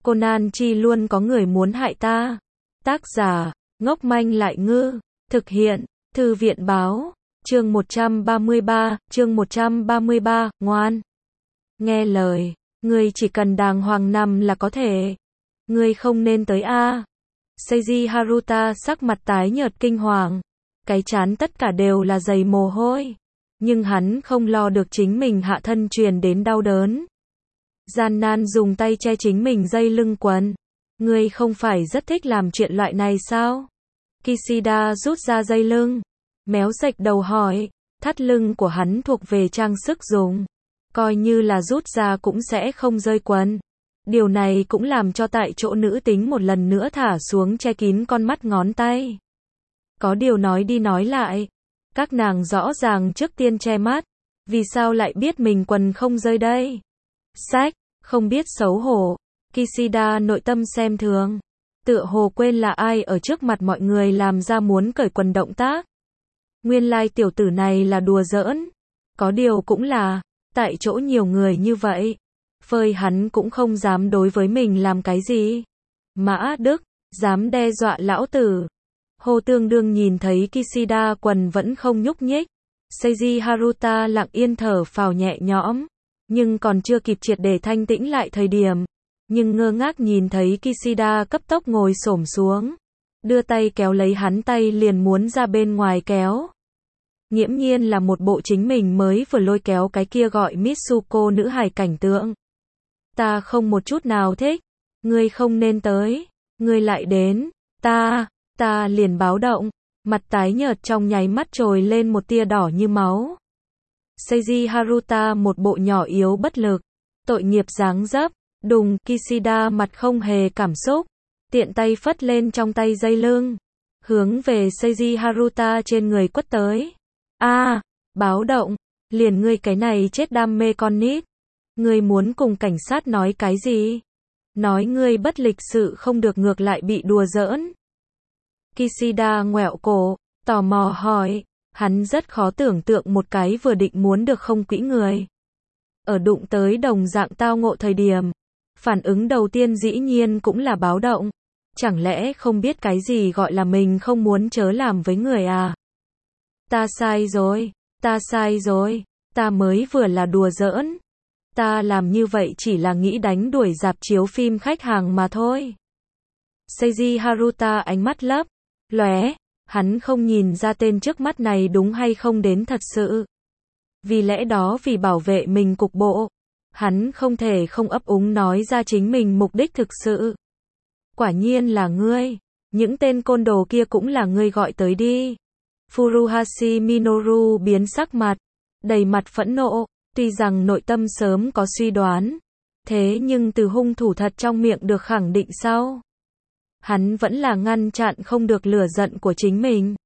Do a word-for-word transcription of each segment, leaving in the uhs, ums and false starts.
Conan chi luôn có người muốn hại ta. Tác giả, ngốc manh lại ngư. Thực hiện, Thư viện báo. Chương một trăm ba mươi ba, chương một trăm ba mươi ba, ngoan. Nghe lời, ngươi chỉ cần đàng hoàng nằm là có thể. Ngươi không nên tới a. Seiji Haruta sắc mặt tái nhợt kinh hoàng. Cái trán tất cả đều là dày mồ hôi. Nhưng hắn không lo được chính mình hạ thân truyền đến đau đớn. Gian nan dùng tay che chính mình dây lưng quần. Ngươi không phải rất thích làm chuyện loại này sao? Kishida rút ra dây lưng. Méo rạch đầu hỏi. Thắt lưng của hắn thuộc về trang sức dùng. Coi như là rút ra cũng sẽ không rơi quần. Điều này cũng làm cho tại chỗ nữ tính một lần nữa thả xuống che kín con mắt ngón tay. Có điều nói đi nói lại. Các nàng rõ ràng trước tiên che mắt. Vì sao lại biết mình quần không rơi đây? Sách, không biết xấu hổ. Kishida nội tâm xem thường. Tựa hồ quên là ai ở trước mặt mọi người làm ra muốn cởi quần động tác. Nguyên lai tiểu tử này là đùa giỡn. Có điều cũng là, tại chỗ nhiều người như vậy. Phơi hắn cũng không dám đối với mình làm cái gì. Mã Đức, dám đe dọa lão tử. Hồ Tương Đương nhìn thấy Kishida quần vẫn không nhúc nhích. Seiji Haruta lặng yên thở phào nhẹ nhõm. Nhưng còn chưa kịp triệt để thanh tĩnh lại thời điểm. Nhưng ngơ ngác nhìn thấy Kishida cấp tốc ngồi xổm xuống. Đưa tay kéo lấy hắn tay liền muốn ra bên ngoài kéo. Nghiễm nhiên là một bộ chính mình mới vừa lôi kéo cái kia gọi Mitsuko nữ hài cảnh tượng. Ta không một chút nào thích. Ngươi không nên tới. Ngươi lại đến. Ta, ta liền báo động. Mặt tái nhợt trong nháy mắt trồi lên một tia đỏ như máu. Seiji Haruta một bộ nhỏ yếu bất lực. Tội nghiệp dáng dấp. Đùng, Kishida mặt không hề cảm xúc. Tiện tay phất lên trong tay dây lưng. Hướng về Seiji Haruta trên người quất tới. A, à, báo động. Liền ngươi cái này chết đam mê con nít. Ngươi muốn cùng cảnh sát nói cái gì? Nói ngươi bất lịch sự không được ngược lại bị đùa giỡn. Kishida ngoẹo cổ, tò mò hỏi. Hắn rất khó tưởng tượng một cái vừa định muốn được không quỹ người. Ở đụng tới đồng dạng tao ngộ thời điểm. Phản ứng đầu tiên dĩ nhiên cũng là báo động. Chẳng lẽ không biết cái gì gọi là mình không muốn chớ làm với người à? Ta sai rồi, ta sai rồi, ta mới vừa là đùa giỡn. Ta làm như vậy chỉ là nghĩ đánh đuổi rạp chiếu phim khách hàng mà thôi. Seiji Haruta ánh mắt lấp, lóe, hắn không nhìn ra tên trước mắt này đúng hay không đến thật sự. Vì lẽ đó vì bảo vệ mình cục bộ, hắn không thể không ấp úng nói ra chính mình mục đích thực sự. Quả nhiên là ngươi, những tên côn đồ kia cũng là ngươi gọi tới đi. Furuhashi Minoru biến sắc mặt, đầy mặt phẫn nộ, tuy rằng nội tâm sớm có suy đoán, thế nhưng từ hung thủ thật trong miệng được khẳng định sau. Hắn vẫn là ngăn chặn không được lửa giận của chính mình.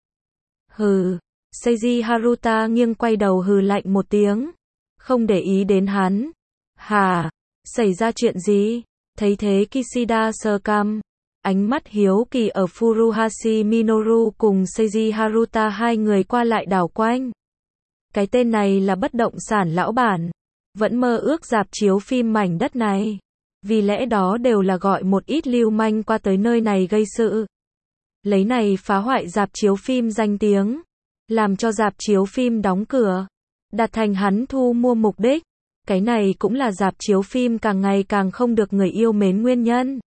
Hừ, Seiji Haruta nghiêng quay đầu hừ lạnh một tiếng, không để ý đến hắn. Hả, xảy ra chuyện gì? Thấy thế Kishida sờ cằm. Ánh mắt hiếu kỳ ở Furuhashi Minoru cùng Seiji Haruta hai người qua lại đảo quanh. Cái tên này là bất động sản lão bản. Vẫn mơ ước rạp chiếu phim mảnh đất này. Vì lẽ đó đều là gọi một ít lưu manh qua tới nơi này gây sự. Lấy này phá hoại rạp chiếu phim danh tiếng. Làm cho rạp chiếu phim đóng cửa. Đạt thành hắn thu mua mục đích. Cái này cũng là rạp chiếu phim càng ngày càng không được người yêu mến nguyên nhân.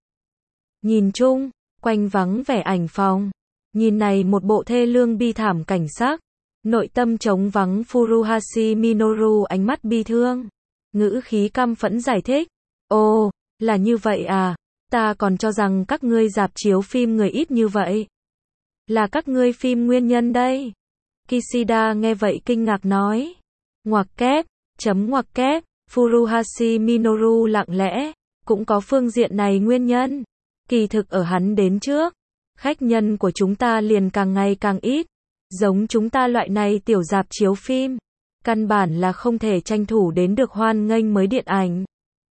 Nhìn chung, quanh vắng vẻ ảnh phòng. Nhìn này một bộ thê lương bi thảm cảnh sắc. Nội tâm trống vắng Furuhashi Minoru ánh mắt bi thương. Ngữ khí căm phẫn giải thích. Ồ, là như vậy à, ta còn cho rằng các ngươi rạp chiếu phim người ít như vậy. Là các ngươi phim nguyên nhân đây. Kishida nghe vậy kinh ngạc nói. Ngoặc kép, chấm ngoặc kép, Furuhashi Minoru lặng lẽ, cũng có phương diện này nguyên nhân. Kỳ thực ở hắn đến trước, khách nhân của chúng ta liền càng ngày càng ít. Giống chúng ta loại này tiểu rạp chiếu phim, căn bản là không thể tranh thủ đến được hoan nghênh mới điện ảnh.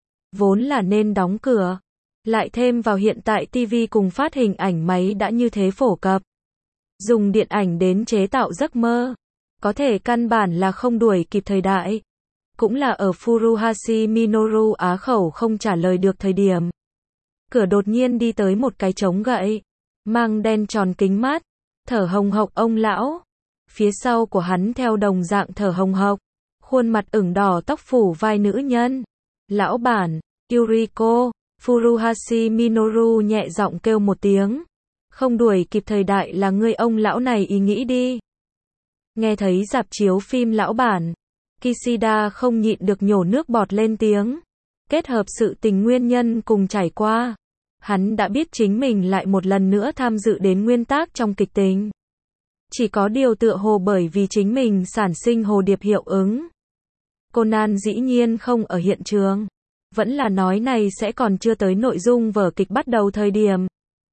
Vốn là nên đóng cửa, lại thêm vào hiện tại ti vi cùng phát hình ảnh máy đã như thế phổ cập. Dùng điện ảnh đến chế tạo giấc mơ, có thể căn bản là không đuổi kịp thời đại. Cũng là ở Furuhashi Minoru á khẩu không trả lời được thời điểm. cửa đột nhiên đi tới một cái trống gậy, mang đen tròn kính mát, thở hồng hộc ông lão. Phía sau của hắn theo đồng dạng thở hồng hộc, khuôn mặt ửng đỏ tóc phủ vai nữ nhân. Lão bản, Yuriko, Furuhashi Minoru nhẹ giọng kêu một tiếng. Không đuổi kịp thời đại là ngươi ông lão này ý nghĩ đi. Nghe thấy rạp chiếu phim lão bản, Kishida không nhịn được nhổ nước bọt lên tiếng. Kết hợp sự tình nguyên nhân cùng trải qua, hắn đã biết chính mình lại một lần nữa tham dự đến nguyên tác trong kịch tính. Chỉ có điều tựa hồ bởi vì chính mình sản sinh hồ điệp hiệu ứng. Conan dĩ nhiên không ở hiện trường. Vẫn là nói này sẽ còn chưa tới nội dung vở kịch bắt đầu thời điểm.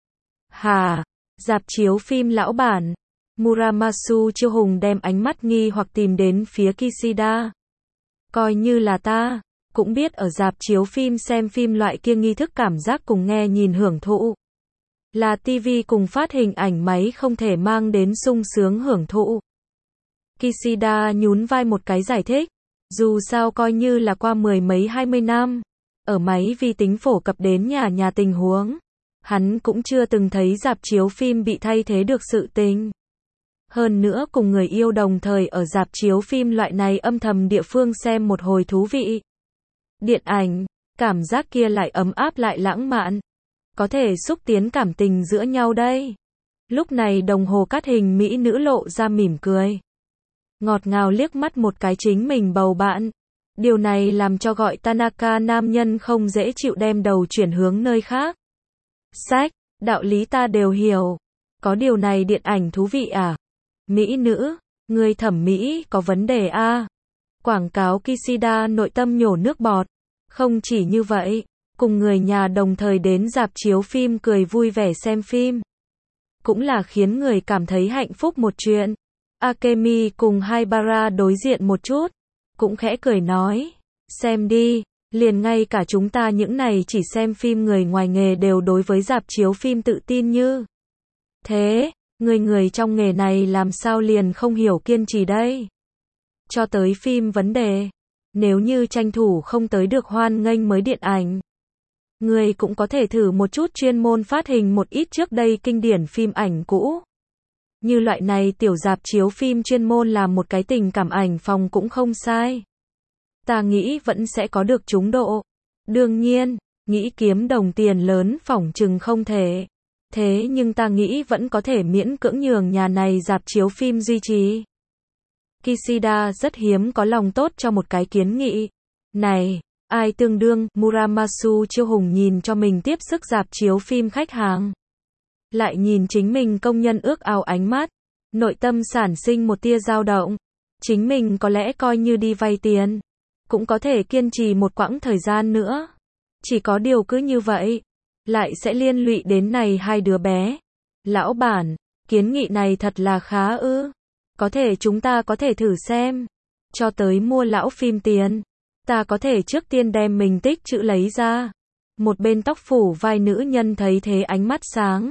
Hà, rạp chiếu phim lão bản. Muramasu Chiêu Hùng đem ánh mắt nghi hoặc tìm đến phía Kishida. Coi như là ta, cũng biết ở rạp chiếu phim xem phim loại kia nghi thức cảm giác cùng nghe nhìn hưởng thụ. Là tivi cùng phát hình ảnh máy không thể mang đến sung sướng hưởng thụ. Kishida nhún vai một cái giải thích. Dù sao coi như là qua mười mấy hai mươi năm, ở máy vi tính phổ cập đến nhà nhà tình huống, hắn cũng chưa từng thấy rạp chiếu phim bị thay thế được sự tình. Hơn nữa cùng người yêu đồng thời ở rạp chiếu phim loại này âm thầm địa phương xem một hồi thú vị. Điện ảnh, cảm giác kia lại ấm áp lại lãng mạn. Có thể xúc tiến cảm tình giữa nhau đây. Lúc này đồng hồ cắt hình mỹ nữ lộ ra mỉm cười. Ngọt ngào liếc mắt một cái chính mình bầu bạn. Điều này làm cho gọi Tanaka nam nhân không dễ chịu đem đầu chuyển hướng nơi khác. Sách, đạo lý ta đều hiểu. Có điều này điện ảnh thú vị à? Mỹ nữ, người thẩm mỹ có vấn đề à? Quảng cáo Kishida nội tâm nhổ nước bọt. Không chỉ như vậy, cùng người nhà đồng thời đến rạp chiếu phim cười vui vẻ xem phim. Cũng là khiến người cảm thấy hạnh phúc một chuyện. Akemi cùng Haibara đối diện một chút, cũng khẽ cười nói, xem đi, liền ngay cả chúng ta những này chỉ xem phim người ngoài nghề đều đối với rạp chiếu phim tự tin như. Thế, người người trong nghề này làm sao liền không hiểu kiên trì đây? Cho tới phim vấn đề, nếu như tranh thủ không tới được hoan nghênh mới điện ảnh, người cũng có thể thử một chút chuyên môn phát hình một ít trước đây kinh điển phim ảnh cũ. Như loại này tiểu rạp chiếu phim chuyên môn làm một cái tình cảm ảnh phòng cũng không sai. Ta nghĩ vẫn sẽ có được trúng độ. Đương nhiên, nghĩ kiếm đồng tiền lớn phỏng chừng không thể. Thế nhưng ta nghĩ vẫn có thể miễn cưỡng nhường nhà này rạp chiếu phim duy trì. Kishida rất hiếm có lòng tốt cho một cái kiến nghị. Này, ai tương đương, Muramasu Chiêu Hùng nhìn cho mình tiếp sức rạp chiếu phim khách hàng. Lại nhìn chính mình công nhân ước ao ánh mắt, nội tâm sản sinh một tia dao động. Chính mình có lẽ coi như đi vay tiền, cũng có thể kiên trì một quãng thời gian nữa. Chỉ có điều cứ như vậy, lại sẽ liên lụy đến này hai đứa bé. Lão bản, kiến nghị này thật là khá ư. Có thể chúng ta có thể thử xem. Cho tới mua lão phim tiền, ta có thể trước tiên đem mình tích chữ lấy ra. Một bên tóc phủ vai nữ nhân thấy thế ánh mắt sáng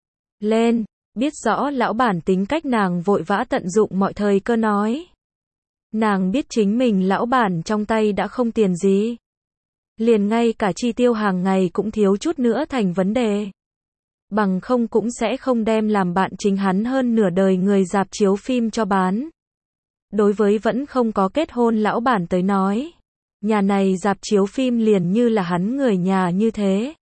lên, biết rõ lão bản tính cách nàng vội vã tận dụng mọi thời cơ nói. Nàng biết chính mình lão bản trong tay đã không tiền gì. Liền ngay cả chi tiêu hàng ngày cũng thiếu chút nữa thành vấn đề. Bằng không cũng sẽ không đem làm bạn chính hắn hơn nửa đời người rạp chiếu phim cho bán. Đối với vẫn không có kết hôn lão bản tới nói, nhà này rạp chiếu phim liền như là hắn người nhà như thế.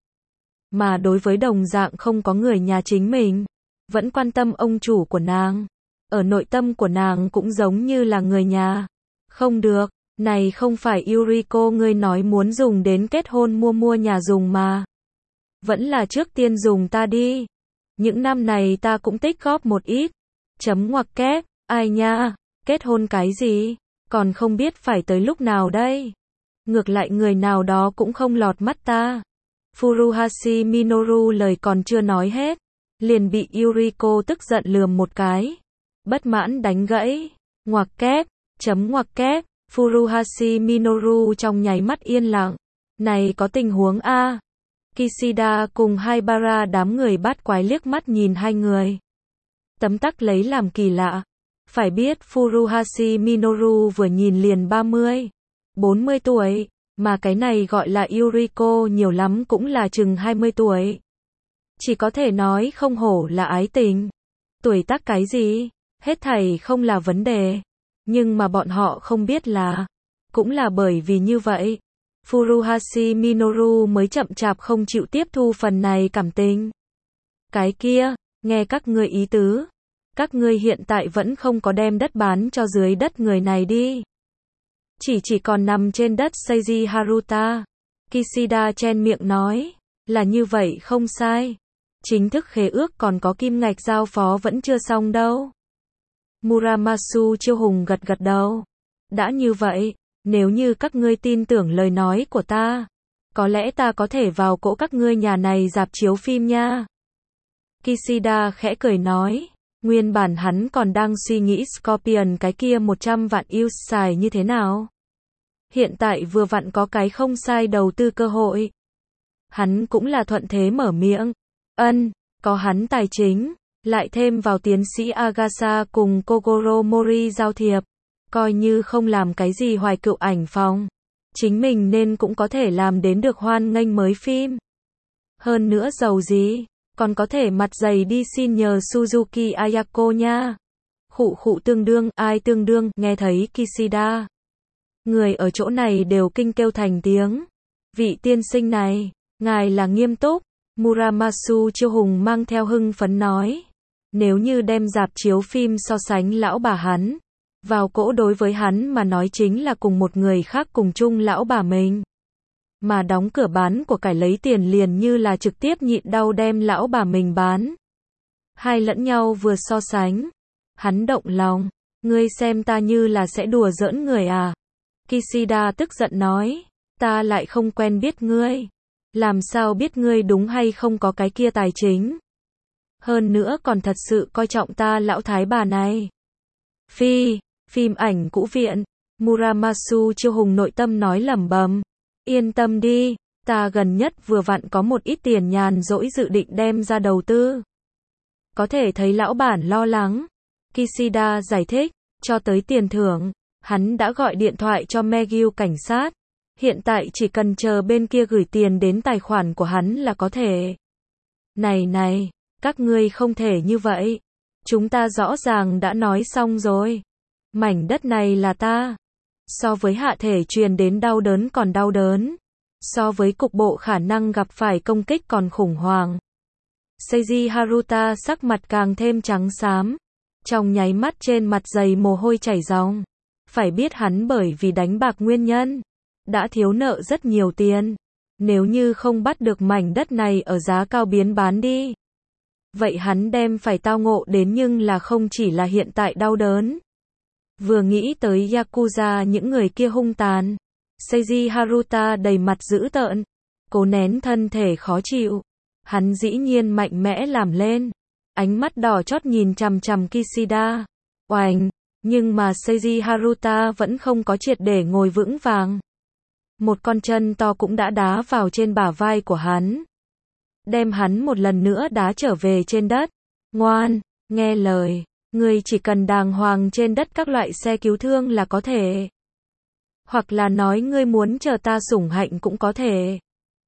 Mà đối với đồng dạng không có người nhà chính mình, vẫn quan tâm ông chủ của nàng. Ở nội tâm của nàng cũng giống như là người nhà. Không được, này không phải Yuriko ngươi nói muốn dùng đến kết hôn mua mua nhà dùng mà. Vẫn là trước tiên dùng ta đi. Những năm này ta cũng tích góp một ít. Chấm ngoặc kép, ai nha, kết hôn cái gì, còn không biết phải tới lúc nào đây. Ngược lại người nào đó cũng không lọt mắt ta. Furuhashi Minoru lời còn chưa nói hết, liền bị Yuriko tức giận lườm một cái. Bất mãn đánh gãy, ngoặc kép, chấm ngoặc kép, Furuhashi Minoru trong nháy mắt yên lặng. Này có tình huống a. Kishida cùng Haibara đám người bát quái liếc mắt nhìn hai người. Tấm tắc lấy làm kỳ lạ. Phải biết Furuhashi Minoru vừa nhìn liền ba mươi, bốn mươi tuổi, Mà cái này gọi là Yuriko nhiều lắm cũng là chừng hai mươi tuổi. Chỉ có thể nói không hổ là ái tình. Tuổi tác cái gì, hết thảy không là vấn đề. Nhưng mà bọn họ không biết là, cũng là bởi vì như vậy, Furuhashi Minoru mới chậm chạp không chịu tiếp thu phần này cảm tình. Cái kia, nghe các ngươi ý tứ, các ngươi hiện tại vẫn không có đem đất bán cho dưới đất người này đi. Chỉ chỉ còn nằm trên đất Seiji Haruta. Kishida chen miệng nói, là như vậy không sai. Chính thức khế ước còn có kim ngạch giao phó vẫn chưa xong đâu. Muramasu Chiêu Hùng gật gật đầu. Đã như vậy, nếu như các ngươi tin tưởng lời nói của ta, có lẽ ta có thể vào cỗ các ngươi nhà này rạp chiếu phim nha. Kishida khẽ cười nói, nguyên bản hắn còn đang suy nghĩ Scorpion cái kia một trăm vạn use xài như thế nào. Hiện tại vừa vặn có cái không sai đầu tư cơ hội. Hắn cũng là thuận thế mở miệng. Ân, có hắn tài chính, lại thêm vào tiến sĩ Agasa cùng Kogoro Mori giao thiệp, coi như không làm cái gì hoài cựu ảnh phòng, chính mình nên cũng có thể làm đến được hoan nghênh mới phim. Hơn nữa giàu gì, còn có thể mặt dày đi xin nhờ Suzuki Ayako nha. Khụ khụ tương đương, ai tương đương, nghe thấy Kishida. Người ở chỗ này đều kinh kêu thành tiếng. Vị tiên sinh này, ngài là nghiêm túc. Muramasu Chiêu Hùng mang theo hưng phấn nói. Nếu như đem rạp chiếu phim so sánh lão bà hắn, vào cỗ đối với hắn mà nói chính là cùng một người khác cùng chung lão bà mình. Mà đóng cửa bán của cải lấy tiền liền như là trực tiếp nhịn đau đem lão bà mình bán. Hai lẫn nhau vừa so sánh. Hắn động lòng. Ngươi xem ta như là sẽ đùa giỡn người à? Kishida tức giận nói. Ta lại không quen biết ngươi. Làm sao biết ngươi đúng hay không có cái kia tài chính? Hơn nữa còn thật sự coi trọng ta lão thái bà này. Phi, phim ảnh cũ viện. Muramasu Chiêu Hùng nội tâm nói lẩm bẩm. Yên tâm đi, ta gần nhất vừa vặn có một ít tiền nhàn rỗi dự định đem ra đầu tư. Có thể thấy lão bản lo lắng. Kishida giải thích, cho tới tiền thưởng, hắn đã gọi điện thoại cho Megyu cảnh sát. Hiện tại chỉ cần chờ bên kia gửi tiền đến tài khoản của hắn là có thể. Này này, các ngươi không thể như vậy. Chúng ta rõ ràng đã nói xong rồi. Mảnh đất này là ta. So với hạ thể truyền đến đau đớn còn đau đớn. So với cục bộ khả năng gặp phải công kích còn khủng hoảng. Seiji Haruta sắc mặt càng thêm trắng xám. Trong nháy mắt trên mặt dày mồ hôi chảy ròng. Phải biết hắn bởi vì đánh bạc nguyên nhân, đã thiếu nợ rất nhiều tiền. Nếu như không bắt được mảnh đất này ở giá cao biến bán đi, vậy hắn đem phải tao ngộ đến nhưng là không chỉ là hiện tại đau đớn. Vừa nghĩ tới Yakuza những người kia hung tàn, Seiji Haruta đầy mặt dữ tợn, cố nén thân thể khó chịu. Hắn dĩ nhiên mạnh mẽ làm lên, ánh mắt đỏ chót nhìn chằm chằm Kishida. Oành, nhưng mà Seiji Haruta vẫn không có triệt để ngồi vững vàng. Một con chân to cũng đã đá vào trên bả vai của hắn, đem hắn một lần nữa đá trở về trên đất. Ngoan, nghe lời, ngươi chỉ cần đàng hoàng trên đất các loại xe cứu thương là có thể. Hoặc là nói ngươi muốn chờ ta sủng hạnh cũng có thể.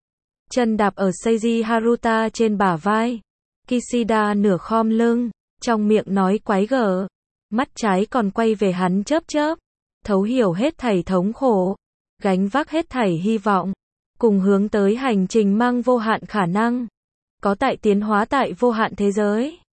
Chân đạp ở Seiji Haruta trên bả vai. Kishida nửa khom lưng, trong miệng nói quái gở, mắt trái còn quay về hắn chớp chớp, thấu hiểu hết thảy thống khổ, gánh vác hết thảy hy vọng, cùng hướng tới hành trình mang vô hạn khả năng, có tại tiến hóa tại vô hạn thế giới.